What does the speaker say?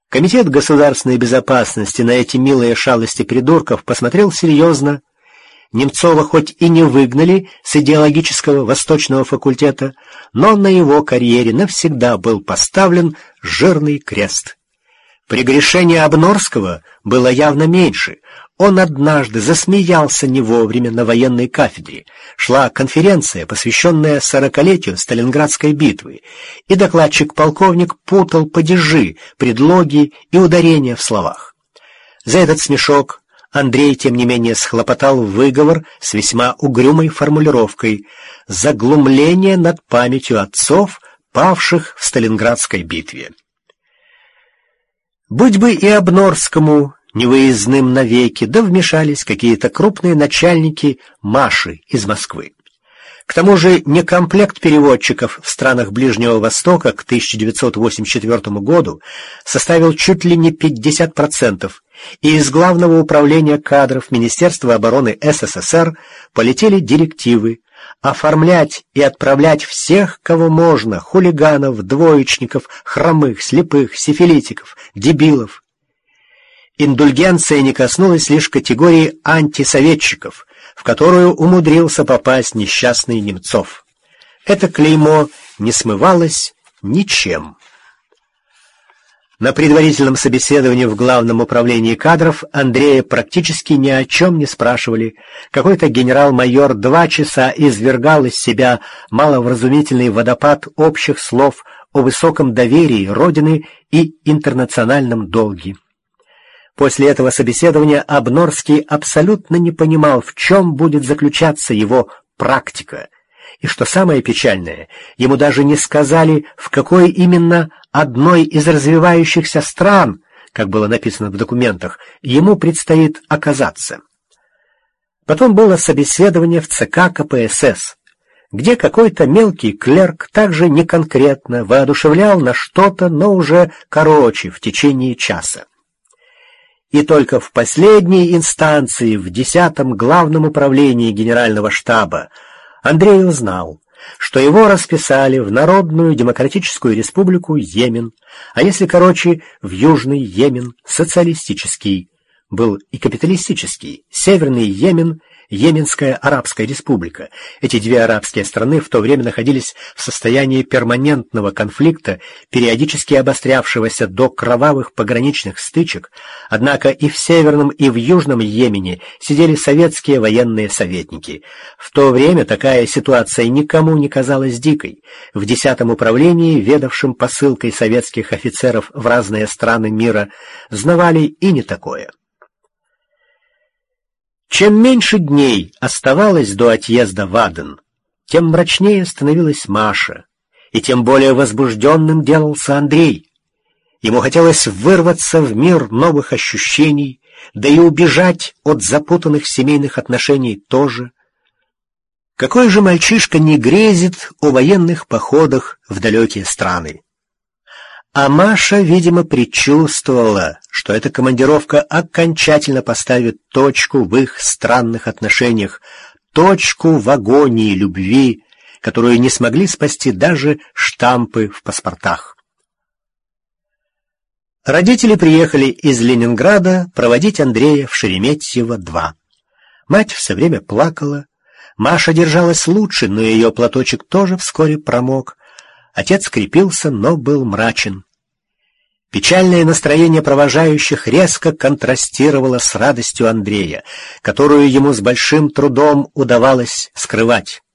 Комитет государственной безопасности на эти милые шалости придурков посмотрел серьезно. Немцова хоть и не выгнали с идеологического восточного факультета, но на его карьере навсегда был поставлен жирный крест. Прегрешение Обнорского было явно меньше. Он однажды засмеялся не вовремя на военной кафедре. Шла конференция, посвященная 40-летию Сталинградской битвы, и докладчик-полковник путал падежи, предлоги и ударения в словах. За этот смешок Андрей, тем не менее, схлопотал выговор с весьма угрюмой формулировкой «За глумление над памятью отцов, павших в Сталинградской битве». Будь бы и Обнорскому невыездным навеки, да вмешались какие-то крупные начальники Маши из Москвы. К тому же некомплект переводчиков в странах Ближнего Востока к 1984 году составил чуть ли не 50%, и из Главного управления кадров Министерства обороны СССР полетели директивы оформлять и отправлять всех, кого можно, хулиганов, двоечников, хромых, слепых, сифилитиков, дебилов. Индульгенция не коснулась лишь категории антисоветчиков, в которую умудрился попасть несчастный Немцов. Это клеймо не смывалось ничем. На предварительном собеседовании в Главном управлении кадров Андрея практически ни о чем не спрашивали. Какой-то генерал-майор 2 часа извергал из себя маловразумительный водопад общих слов о высоком доверии Родины и интернациональном долге. После этого собеседования Обнорский абсолютно не понимал, в чем будет заключаться его практика. И что самое печальное, ему даже не сказали, в какой именно одной из развивающихся стран, как было написано в документах, ему предстоит оказаться. Потом было собеседование в ЦК КПСС, где какой-то мелкий клерк также неконкретно воодушевлял на что-то, но уже короче, в течение часа. И только в последней инстанции, в 10-м Главном управлении Генерального штаба, Андрей узнал, что его расписали в Народную Демократическую Республику Йемен, а если короче, в Южный Йемен, социалистический, был и капиталистический, Северный Йемен, Йеменская Арабская Республика. Эти две арабские страны в то время находились в состоянии перманентного конфликта, периодически обострявшегося до кровавых пограничных стычек, однако и в Северном, и в Южном Йемене сидели советские военные советники. В то время такая ситуация никому не казалась дикой. В 10-м управлении, ведавшем посылкой советских офицеров в разные страны мира, знавали и не такое. Чем меньше дней оставалось до отъезда в Аден, тем мрачнее становилась Маша, и тем более возбужденным делался Андрей. Ему хотелось вырваться в мир новых ощущений, да и убежать от запутанных семейных отношений тоже. Какой же мальчишка не грезит о военных походах в далекие страны? А Маша, видимо, предчувствовала, что эта командировка окончательно поставит точку в их странных отношениях, точку в агонии любви, которую не смогли спасти даже штампы в паспортах. Родители приехали из Ленинграда проводить Андрея в Шереметьево-2. Мать все время плакала. Маша держалась лучше, но ее платочек тоже вскоре промок. Отец крепился, но был мрачен. Печальное настроение провожающих резко контрастировало с радостью Андрея, которую ему с большим трудом удавалось скрывать.